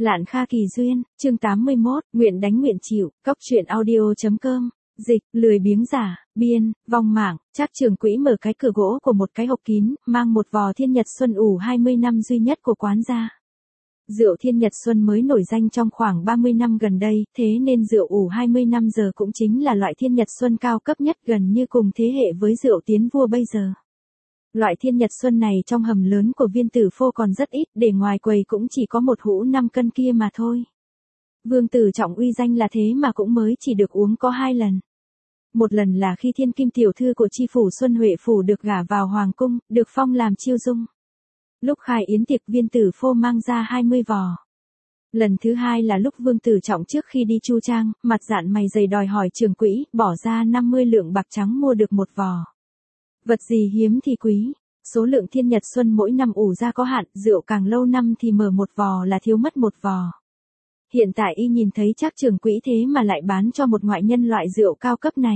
Lạn Kha Kỳ Duyên, chương 81, nguyện đánh nguyện chịu, cóc truyện audio.com, dịch, lười biếng giả, biên, vong mạng, Trác Trường Quỹ mở cái cửa gỗ của một cái hộp kín, mang một vò Thiên Nhật Xuân ủ 20 năm duy nhất của quán ra. Rượu Thiên Nhật Xuân mới nổi danh trong khoảng 30 năm gần đây, thế nên rượu ủ 20 năm giờ cũng chính là loại Thiên Nhật Xuân cao cấp nhất gần như cùng thế hệ với rượu Tiến Vua bây giờ. Loại Thiên Nhật Xuân này trong hầm lớn của Viên Tử Phô còn rất ít, để ngoài quầy cũng chỉ có một hũ 5 cân kia mà thôi. Vương Tử Trọng uy danh là thế mà cũng mới chỉ được uống có 2 lần. Một lần là khi Thiên Kim tiểu thư của tri phủ Xuân Huệ phủ được gả vào hoàng cung, được phong làm chiêu dung. Lúc khai yến tiệc Viên Tử Phô mang ra 20 vò. Lần thứ hai là lúc Vương Tử Trọng trước khi đi chu trang, mặt dạn mày dày đòi hỏi Trường Quỹ, bỏ ra 50 lượng bạc trắng mua được một vò. Vật gì hiếm thì quý, số lượng Thiên Nhật Xuân mỗi năm ủ ra có hạn, rượu càng lâu năm thì mở một vò là thiếu mất một vò. Hiện tại y nhìn thấy Trác Trường Quỹ thế mà lại bán cho một ngoại nhân loại rượu cao cấp này.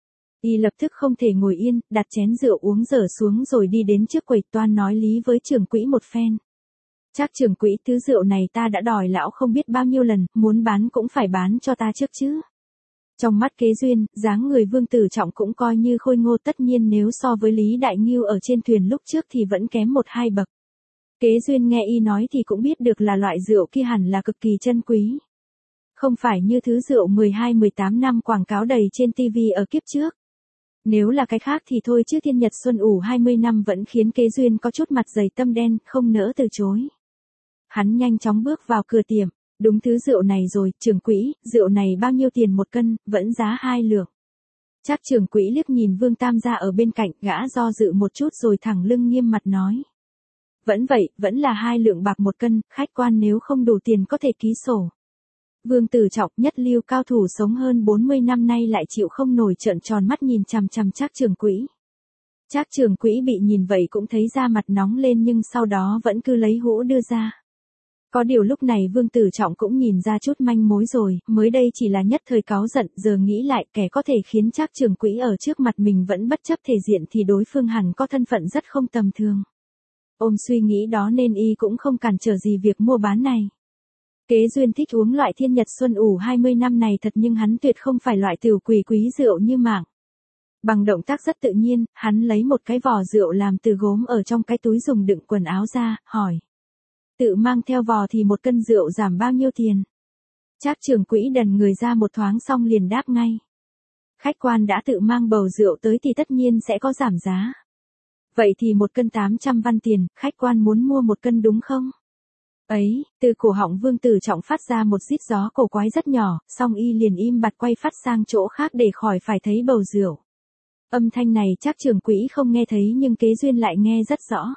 Y lập tức không thể ngồi yên, đặt chén rượu uống dở xuống rồi đi đến trước quầy toan nói lý với Trường Quỹ một phen. Trác Trường Quỹ, thứ rượu này ta đã đòi lão không biết bao nhiêu lần, muốn bán cũng phải bán cho ta trước chứ. Trong mắt Kế Duyên, dáng người Vương Tử Trọng cũng coi như khôi ngô, tất nhiên nếu so với Lý Đại Ngưu ở trên thuyền lúc trước thì vẫn kém 1-2 bậc. Kế Duyên nghe y nói thì cũng biết được là loại rượu kia hẳn là cực kỳ chân quý. Không phải như thứ rượu 12-18 năm quảng cáo đầy trên TV ở kiếp trước. Nếu là cái khác thì thôi chứ Thiên Nhật Xuân ủ 20 năm vẫn khiến Kế Duyên có chút mặt dày tâm đen, không nỡ từ chối. Hắn nhanh chóng bước vào cửa tiệm. Đúng thứ rượu này rồi, Trường Quỹ, rượu này bao nhiêu tiền một cân, vẫn giá 2 lượng. Trác Trường Quỹ liếc nhìn Vương Tam gia ở bên cạnh, gã do dự một chút rồi thẳng lưng nghiêm mặt nói. Vẫn vậy, vẫn là 2 lượng bạc một cân, khách quan nếu không đủ tiền có thể ký sổ. Vương Tử Trọng, nhất lưu cao thủ sống hơn 40 năm nay lại chịu không nổi trợn tròn mắt nhìn chằm chằm Trác Trường Quỹ. Trác Trường Quỹ bị nhìn vậy cũng thấy da mặt nóng lên nhưng sau đó vẫn cứ lấy hũ đưa ra. Có điều lúc này Vương Tử Trọng cũng nhìn ra chút manh mối rồi, mới đây chỉ là nhất thời cáu giận, giờ nghĩ lại kẻ có thể khiến Trác Trường Quỹ ở trước mặt mình vẫn bất chấp thể diện thì đối phương hẳn có thân phận rất không tầm thường. Ôm suy nghĩ đó nên y cũng không cản trở gì việc mua bán này. Kế Duyên thích uống loại Thiên Nhật Xuân ủ 20 năm này thật nhưng hắn tuyệt không phải loại tiểu quỷ quý rượu như mạng. Bằng động tác rất tự nhiên, hắn lấy một cái vò rượu làm từ gốm ở trong cái túi dùng đựng quần áo ra, hỏi. Tự mang theo vò thì một cân rượu giảm bao nhiêu tiền? Trác Trường Quỹ đần người ra một thoáng xong liền đáp ngay. Khách quan đã tự mang bầu rượu tới thì tất nhiên sẽ có giảm giá. Vậy thì một cân 800 văn tiền, khách quan muốn mua một cân đúng không? Ấy, từ cổ họng Vương Tử Trọng phát ra một rít gió cổ quái rất nhỏ, xong y liền im bặt quay phát sang chỗ khác để khỏi phải thấy bầu rượu. Âm thanh này Trác Trường Quỹ không nghe thấy nhưng Kế Duyên lại nghe rất rõ.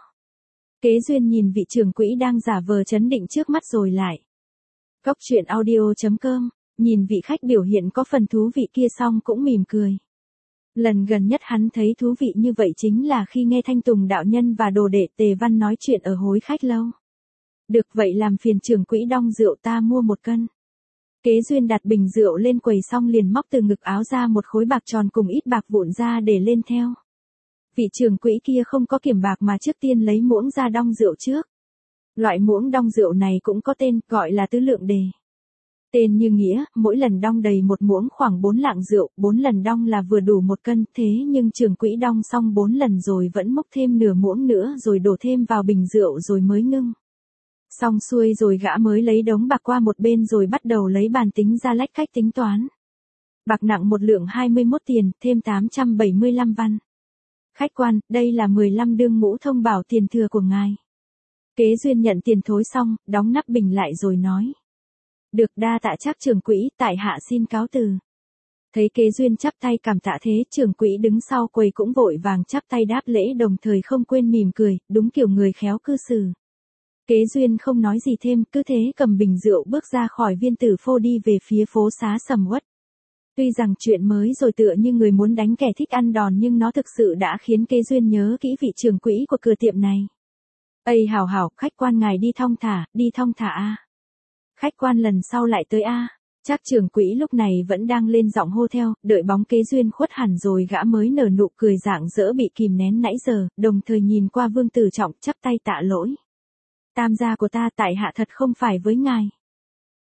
Kế Duyên nhìn vị Trường Quỹ đang giả vờ chấn định trước mắt rồi lại. Cóc truyện audio.com, nhìn vị khách biểu hiện có phần thú vị kia xong cũng mỉm cười. Lần gần nhất hắn thấy thú vị như vậy chính là khi nghe Thanh Tùng đạo nhân và đồ đệ Tề Văn nói chuyện ở hối khách lâu. Được vậy làm phiền Trường Quỹ đong rượu ta mua 1 cân. Kế Duyên đặt bình rượu lên quầy xong liền móc từ ngực áo ra một khối bạc tròn cùng ít bạc vụn ra để lên theo. Vị Trường Quỹ kia không có kiểm bạc mà trước tiên lấy muỗng ra đong rượu trước. Loại muỗng đong rượu này cũng có tên, gọi là tứ lượng đề. Tên như nghĩa, mỗi lần đong đầy một muỗng khoảng 4 lạng rượu, 4 lần đong là vừa đủ 1 cân, thế nhưng Trường Quỹ đong xong 4 lần rồi vẫn múc thêm nửa muỗng nữa rồi đổ thêm vào bình rượu rồi mới ngưng. Xong xuôi rồi gã mới lấy đống bạc qua một bên rồi bắt đầu lấy bàn tính ra lách cách tính toán. Bạc nặng 1 lượng 21 tiền, thêm 875 văn. Khách quan, đây là 15 đương ngũ thông bảo tiền thừa của ngài. Kế Duyên nhận tiền thối xong, đóng nắp bình lại rồi nói. Được đa tạ Trác Trường Quỹ, tại hạ xin cáo từ. Thấy Kế Duyên chắp tay cảm tạ thế, Trường Quỹ đứng sau quầy cũng vội vàng chắp tay đáp lễ đồng thời không quên mỉm cười, đúng kiểu người khéo cư xử. Kế Duyên không nói gì thêm, cứ thế cầm bình rượu bước ra khỏi Viên Tử Phô đi về phía phố xá sầm uất. Tuy rằng chuyện mới rồi tựa như người muốn đánh kẻ thích ăn đòn nhưng nó thực sự đã khiến Kế Duyên nhớ kỹ vị Trường Quỹ của cửa tiệm này. Ây hảo hảo, khách quan ngài đi thong thả a. Khách quan lần sau lại tới a. Trác Trường Quỹ lúc này vẫn đang lên giọng hô theo, đợi bóng Kế Duyên khuất hẳn rồi gã mới nở nụ cười rạng rỡ bị kìm nén nãy giờ, đồng thời nhìn qua Vương Tử Trọng chắp tay tạ lỗi. Tam gia của ta tại hạ thật không phải với ngài.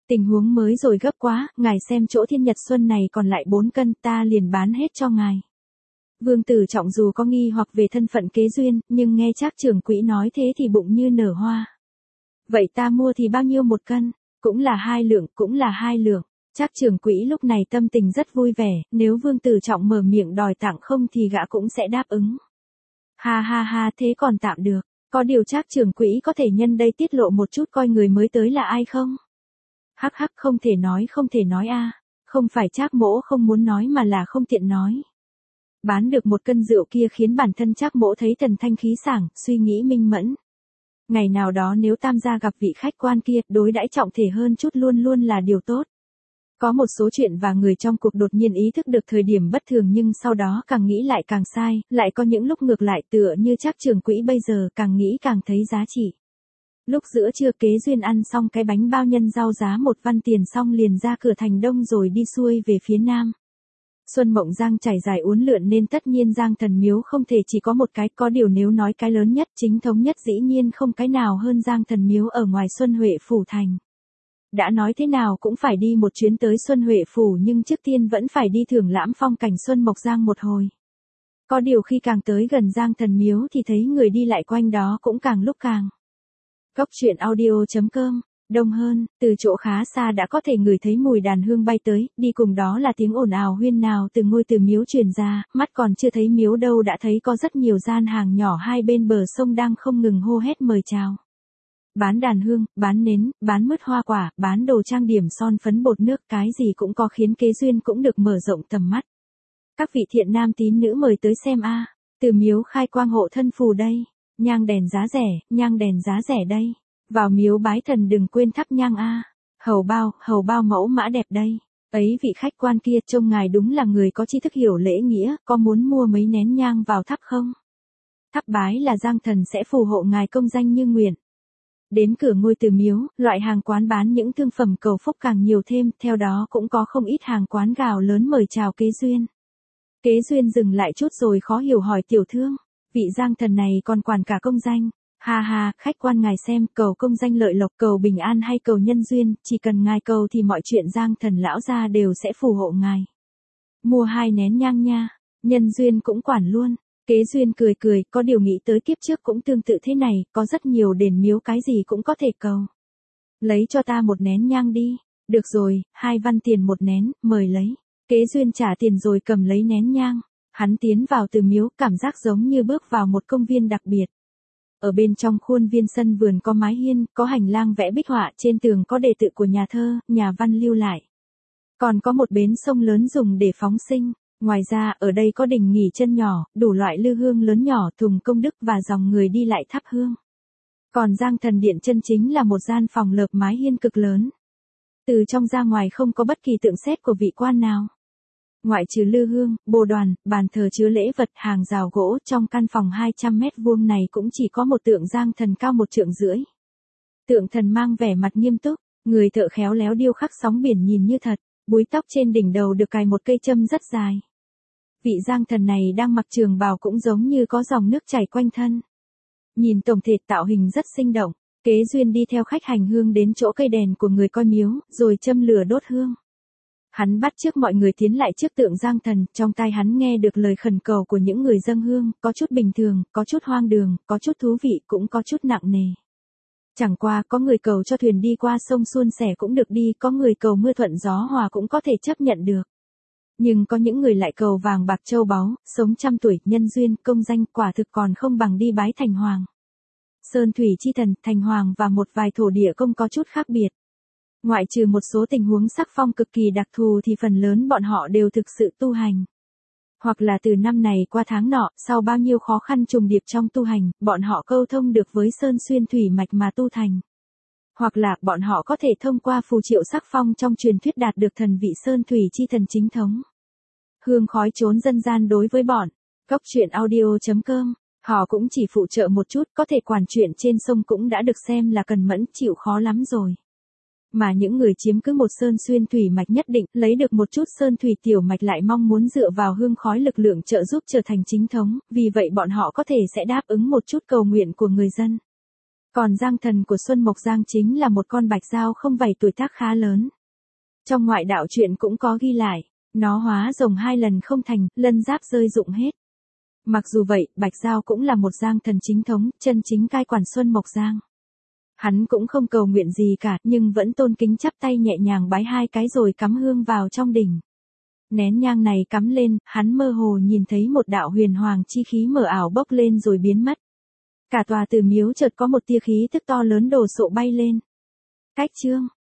Tình huống mới rồi gấp quá, ngài xem chỗ Thiên Nhật Xuân này còn lại 4 cân, ta liền bán hết cho ngài. Vương Tử Trọng dù có nghi hoặc về thân phận kế duyên, nhưng nghe Trác trưởng quỹ nói thế thì bụng như nở hoa. Vậy ta mua thì bao nhiêu 1 cân? Cũng là 2 lượng, cũng là 2 lượng. Trác trưởng quỹ lúc này tâm tình rất vui vẻ, nếu Vương Tử Trọng mở miệng đòi tặng không thì gã cũng sẽ đáp ứng. Ha ha ha, thế còn tạm được. Có điều Trác trưởng quỹ có thể nhân đây tiết lộ một chút coi người mới tới là ai không? Hắc hắc, không thể nói a. Không phải Trác mỗ không muốn nói mà là không tiện nói. Bán được 1 cân rượu kia khiến bản thân Trác mỗ thấy thần thanh khí sảng, suy nghĩ minh mẫn. Ngày nào đó nếu Tam gia gặp vị khách quan kia, đối đãi trọng thể hơn chút luôn luôn là điều tốt. Có một số chuyện và người trong cuộc đột nhiên ý thức được thời điểm bất thường nhưng sau đó càng nghĩ lại càng sai, lại có những lúc ngược lại tựa như Trác trưởng quỹ bây giờ càng nghĩ càng thấy giá trị. Lúc giữa trưa kế duyên ăn xong cái bánh bao nhân rau giá 1 văn tiền xong liền ra cửa thành Đông rồi đi xuôi về phía Nam. Xuân Mộng Giang trải dài uốn lượn nên tất nhiên Giang Thần Miếu không thể chỉ có một cái, có điều nếu nói cái lớn nhất chính thống nhất dĩ nhiên không cái nào hơn Giang Thần Miếu ở ngoài Xuân Huệ Phủ thành. Đã nói thế nào cũng phải đi một chuyến tới Xuân Huệ Phủ nhưng trước tiên vẫn phải đi thưởng lãm phong cảnh Xuân Mộc Giang một hồi. Có điều khi càng tới gần Giang Thần Miếu thì thấy người đi lại quanh đó cũng càng lúc càng. Góc truyện audio.com, đông hơn, từ chỗ khá xa đã có thể ngửi thấy mùi đàn hương bay tới, đi cùng đó là tiếng ồn ào huyên nào từ ngôi từ miếu truyền ra, mắt còn chưa thấy miếu đâu đã thấy có rất nhiều gian hàng nhỏ hai bên bờ sông đang không ngừng hô hét mời chào. Bán đàn hương, bán nến, bán mứt hoa quả, bán đồ trang điểm son phấn bột nước, cái gì cũng có khiến kế duyên cũng được mở rộng tầm mắt. Các vị thiện nam tín nữ mời tới xem a, từ miếu khai quang hộ thân phù đây, nhang đèn giá rẻ đây. Vào miếu bái thần đừng quên thắp nhang a. Hầu bao mẫu mã đẹp đây. Ấy vị khách quan kia trông ngài đúng là người có tri thức hiểu lễ nghĩa, có muốn mua mấy nén nhang vào thắp không? Thắp bái là Giang Thần sẽ phù hộ ngài công danh như nguyện. Đến cửa ngôi từ miếu, loại hàng quán bán những thương phẩm cầu phúc càng nhiều thêm, theo đó cũng có không ít hàng quán gạo lớn mời chào kế duyên. Kế duyên dừng lại chút rồi khó hiểu hỏi tiểu thương, vị Giang Thần này còn quản cả công danh. Ha ha, khách quan ngài xem, cầu công danh lợi lộc, cầu bình an hay cầu nhân duyên, chỉ cần ngài cầu thì mọi chuyện Giang Thần lão gia đều sẽ phù hộ ngài. Mua 2 nén nhang nha, nhân duyên cũng quản luôn. Kế duyên cười cười, có điều nghĩ tới kiếp trước cũng tương tự thế này, có rất nhiều đền miếu cái gì cũng có thể cầu. Lấy cho ta 1 nén nhang đi. Được rồi, 2 văn tiền 1 nén, mời lấy. Kế duyên trả tiền rồi cầm lấy nén nhang. Hắn tiến vào từ miếu, cảm giác giống như bước vào một công viên đặc biệt. Ở bên trong khuôn viên sân vườn có mái hiên, có hành lang vẽ bích họa, trên tường có đề tự của nhà thơ, nhà văn lưu lại. Còn có một bến sông lớn dùng để phóng sinh. Ngoài ra, ở đây có đình nghỉ chân nhỏ, đủ loại lư hương lớn nhỏ, thùng công đức và dòng người đi lại thắp hương. Còn Giang Thần Điện chân chính là một gian phòng lợp mái hiên cực lớn. Từ trong ra ngoài không có bất kỳ tượng sét của vị quan nào. Ngoại trừ lư hương, bồ đoàn, bàn thờ chứa lễ vật, hàng rào gỗ, trong căn phòng 200 mét vuông này cũng chỉ có một tượng Giang Thần cao 1,5 trượng. Tượng thần mang vẻ mặt nghiêm túc, người thợ khéo léo điêu khắc sóng biển nhìn như thật, búi tóc trên đỉnh đầu được cài một cây châm rất dài. Vị Giang Thần này đang mặc trường bào cũng giống như có dòng nước chảy quanh thân. Nhìn tổng thể tạo hình rất sinh động, kế duyên đi theo khách hành hương đến chỗ cây đèn của người coi miếu, rồi châm lửa đốt hương. Hắn bắt chước mọi người tiến lại trước tượng Giang Thần, trong tai hắn nghe được lời khẩn cầu của những người dâng hương, có chút bình thường, có chút hoang đường, có chút thú vị, cũng có chút nặng nề. Chẳng qua có người cầu cho thuyền đi qua sông suôn sẻ cũng được đi, có người cầu mưa thuận gió hòa cũng có thể chấp nhận được. Nhưng có những người lại cầu vàng bạc châu báu, sống trăm tuổi, nhân duyên, công danh, quả thực còn không bằng đi bái thành hoàng. Sơn thủy chi thần, thành hoàng và một vài thổ địa công có chút khác biệt. Ngoại trừ một số tình huống sắc phong cực kỳ đặc thù thì phần lớn bọn họ đều thực sự tu hành. Hoặc là từ năm này qua tháng nọ, sau bao nhiêu khó khăn trùng điệp trong tu hành, bọn họ câu thông được với sơn xuyên thủy mạch mà tu thành. Hoặc là bọn họ có thể thông qua phù triệu sắc phong trong truyền thuyết đạt được thần vị sơn thủy chi thần chính thống. Hương khói trốn dân gian đối với bọn góc truyện audio.com, họ cũng chỉ phụ trợ một chút, có thể quản chuyện trên sông cũng đã được xem là cần mẫn chịu khó lắm rồi. Mà những người chiếm cứ một sơn xuyên thủy mạch nhất định, lấy được một chút sơn thủy tiểu mạch lại mong muốn dựa vào hương khói lực lượng trợ giúp trở thành chính thống, vì vậy bọn họ có thể sẽ đáp ứng một chút cầu nguyện của người dân. Còn Giang thần của Xuân Mộc Giang chính là một con bạch dao không vảy tuổi tác khá lớn. Trong ngoại đạo truyện cũng có ghi lại, nó hóa rồng 2 lần không thành, lân giáp rơi rụng hết. Mặc dù vậy, Bạch Giao cũng là một Giang thần chính thống, chân chính cai quản Xuân Mộc Giang. Hắn cũng không cầu nguyện gì cả, nhưng vẫn tôn kính chắp tay nhẹ nhàng bái 2 cái rồi cắm hương vào trong đỉnh. Nén nhang này cắm lên, hắn mơ hồ nhìn thấy một đạo huyền hoàng chi khí mờ ảo bốc lên rồi biến mất. Cả tòa tử miếu chợt có một tia khí tức to lớn đồ sộ bay lên. Cách chương